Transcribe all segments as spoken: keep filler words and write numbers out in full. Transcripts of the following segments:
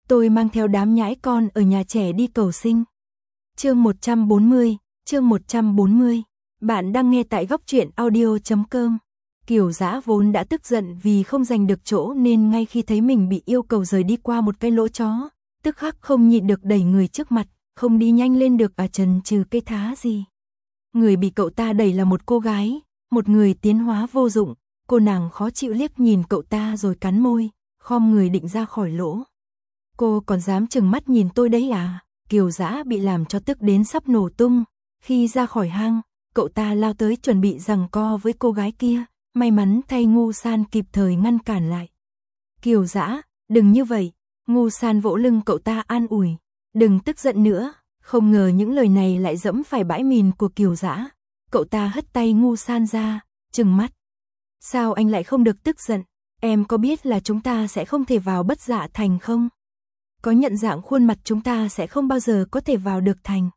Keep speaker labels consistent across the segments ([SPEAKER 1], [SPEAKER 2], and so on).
[SPEAKER 1] Tôi mang theo đám nhãi con ở nhà trẻ đi cầu sinh. Chương một trăm bốn mươi, chương một trăm bốn mươi. Bạn đang nghe tại góc truyện audio chấm com. Kiều Dã vốn đã tức giận vì không giành được chỗ nên ngay khi thấy mình bị yêu cầu rời đi qua một cái lỗ chó, tức khắc không nhịn được đẩy người trước mặt, không đi nhanh lên được à chần chừ cái thá gì. Người bị cậu ta đẩy là một cô gái, một người tiến hóa vô dụng, cô nàng khó chịu liếc nhìn cậu ta rồi cắn môi, khom người định ra khỏi lỗ. Cô còn dám chừng mắt nhìn tôi đấy à? Kiều Dã bị làm cho tức đến sắp nổ tung. Khi ra khỏi hang, cậu ta lao tới chuẩn bị giằng co với cô gái kia, may mắn thay Ngu San kịp thời ngăn cản lại. Kiều Dã, đừng như vậy. Ngu San vỗ lưng cậu ta an ủi, đừng tức giận nữa. Không ngờ những lời này lại dẫm phải bãi mìn của Kiều Dã. Cậu ta hất tay Ngu San ra, trừng mắt. Sao anh lại không được tức giận? Em có biết là chúng ta sẽ không thể vào Bất Dạ Thành không? Có nhận dạng khuôn mặt chúng ta sẽ không bao giờ có thể vào được thành.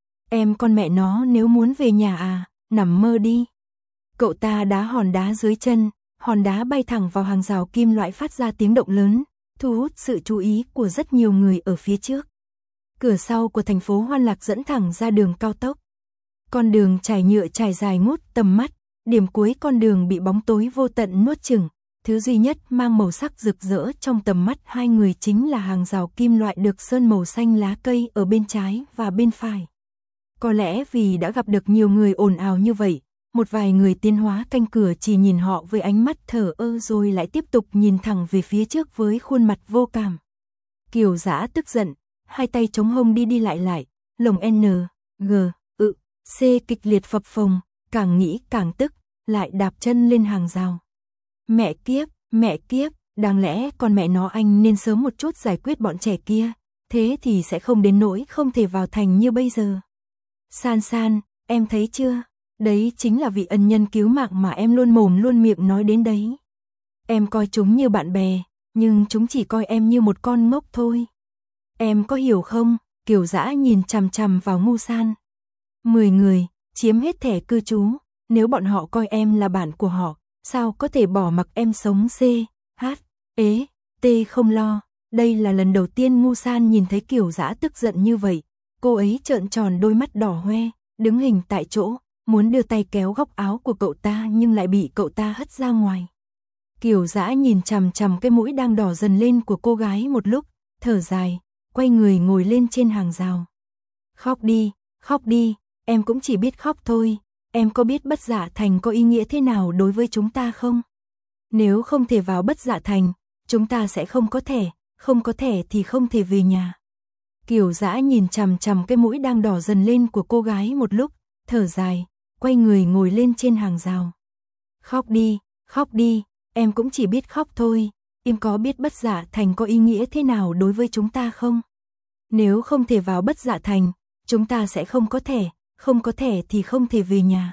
[SPEAKER 1] Em con mẹ nó nếu muốn về nhà à, nằm mơ đi. Cậu ta đá hòn đá dưới chân, hòn đá bay thẳng vào hàng rào kim loại phát ra tiếng động lớn, thu hút sự chú ý của rất nhiều người ở phía trước. Cửa sau của thành phố Hoan Lạc dẫn thẳng ra đường cao tốc. Con đường trải nhựa trải dài ngút tầm mắt, điểm cuối con đường bị bóng tối vô tận nuốt chửng. Thứ duy nhất mang màu sắc rực rỡ trong tầm mắt hai người chính là hàng rào kim loại được sơn màu xanh lá cây ở bên trái và bên phải. Có lẽ vì đã gặp được nhiều người ồn ào như vậy, một vài người tiến hóa canh cửa chỉ nhìn họ với ánh mắt thờ ơ rồi lại tiếp tục nhìn thẳng về phía trước với khuôn mặt vô cảm. Kiều Dã tức giận, hai tay chống hông đi đi lại lại, lồng N, G, ự, C kịch liệt phập phồng, càng nghĩ càng tức, lại đạp chân lên hàng rào. Mẹ kiếp, mẹ kiếp, đáng lẽ con mẹ nó anh nên sớm một chút giải quyết bọn trẻ kia, thế thì sẽ không đến nỗi không thể vào thành như bây giờ. San San, em thấy chưa? Đấy chính là vị ân nhân cứu mạng mà em luôn mồm luôn miệng nói đến đấy. Em coi chúng như bạn bè, nhưng chúng chỉ coi em như một con ngốc thôi. Em có hiểu không? Kiều Dã nhìn chằm chằm vào Ngu San. Mười người, chiếm hết thẻ cư trú, nếu bọn họ coi em là bạn của họ, sao có thể bỏ mặc em sống C, H, ế, T không lo. Đây là lần đầu tiên Ngu San nhìn thấy Kiều Dã tức giận như vậy. Cô ấy trợn tròn đôi mắt đỏ hoe, đứng hình tại chỗ, muốn đưa tay kéo góc áo của cậu ta nhưng lại bị cậu ta hất ra ngoài. Kiều Dã nhìn chằm chằm cái mũi đang đỏ dần lên của cô gái một lúc, thở dài, quay người ngồi lên trên hàng rào. Khóc đi, khóc đi, em cũng chỉ biết khóc thôi. Em có biết Bất Dạ Thành có ý nghĩa thế nào đối với chúng ta không? Nếu không thể vào Bất Dạ Thành, chúng ta sẽ không có thẻ, không có thẻ thì không thể về nhà. Kiều Dã nhìn chằm chằm cái mũi đang đỏ dần lên của cô gái một lúc, thở dài, quay người ngồi lên trên hàng rào. Khóc đi, khóc đi, em cũng chỉ biết khóc thôi. Em có biết Bất Dạ Thành có ý nghĩa thế nào đối với chúng ta không? Nếu không thể vào Bất Dạ Thành, chúng ta sẽ không có thẻ. Không có thẻ thì không thể về nhà.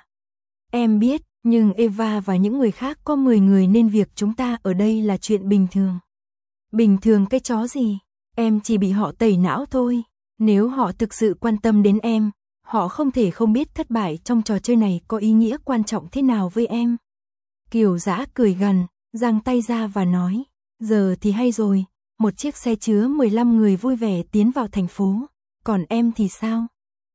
[SPEAKER 1] Em biết, nhưng Eva và những người khác có mười người nên việc chúng ta ở đây là chuyện bình thường. Bình thường cái chó gì? Em chỉ bị họ tẩy não thôi. Nếu họ thực sự quan tâm đến em, họ không thể không biết thất bại trong trò chơi này có ý nghĩa quan trọng thế nào với em. Kiều Dã cười gằn, giang tay ra và nói, giờ thì hay rồi, một chiếc xe chứa mười lăm người vui vẻ tiến vào thành phố, còn em thì sao?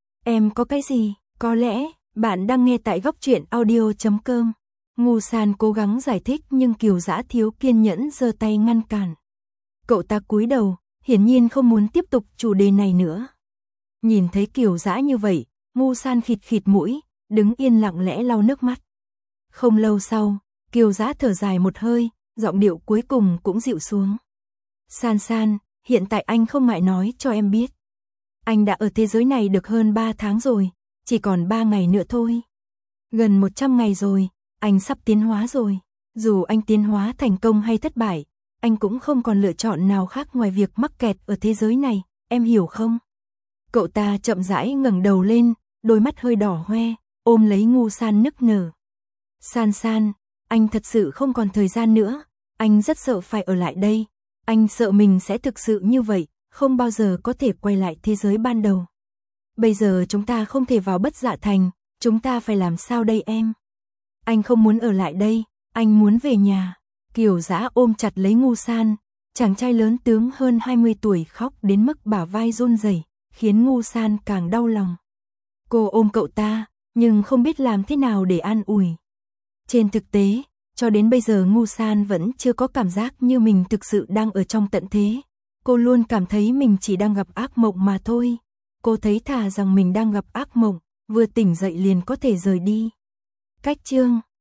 [SPEAKER 1] Em có cái gì? Có lẽ, bạn đang nghe tại góc truyện audio chấm com. Ngu San cố gắng giải thích nhưng Kiều Dã thiếu kiên nhẫn giơ tay ngăn cản. Cậu ta cúi đầu, hiển nhiên không muốn tiếp tục chủ đề này nữa. Nhìn thấy Kiều Dã như vậy, Ngu San khịt khịt mũi, đứng yên lặng lẽ lau nước mắt. Không lâu sau, Kiều Dã thở dài một hơi, giọng điệu cuối cùng cũng dịu xuống. San San, hiện tại anh không ngại nói cho em biết. Anh đã ở thế giới này được hơn ba tháng rồi, chỉ còn ba ngày nữa thôi. Gần một trăm ngày rồi, anh sắp tiến hóa rồi. Dù anh tiến hóa thành công hay thất bại, anh cũng không còn lựa chọn nào khác ngoài việc mắc kẹt ở thế giới này, em hiểu không? Cậu ta chậm rãi ngẩng đầu lên, đôi mắt hơi đỏ hoe, ôm lấy Ngu San nức nở. San San, anh thật sự không còn thời gian nữa, anh rất sợ phải ở lại đây, anh sợ mình sẽ thực sự như vậy, không bao giờ có thể quay lại thế giới ban đầu. Bây giờ chúng ta không thể vào Bất Dạ Thành, chúng ta phải làm sao đây em? Anh không muốn ở lại đây, anh muốn về nhà. Kiều Dã ôm chặt lấy Ngu San, Chàng trai lớn tướng hơn hai mươi tuổi khóc đến mức bả vai run rẩy, khiến Ngô San càng đau lòng. Cô ôm cậu ta, nhưng không biết làm thế nào để an ủi. Trên thực tế, cho đến bây giờ Ngô San vẫn chưa có cảm giác như mình thực sự đang ở trong tận thế. Cô luôn cảm thấy mình chỉ đang gặp ác mộng mà thôi. Cô thấy thà rằng mình đang gặp ác mộng, vừa tỉnh dậy liền có thể rời đi. Cách chương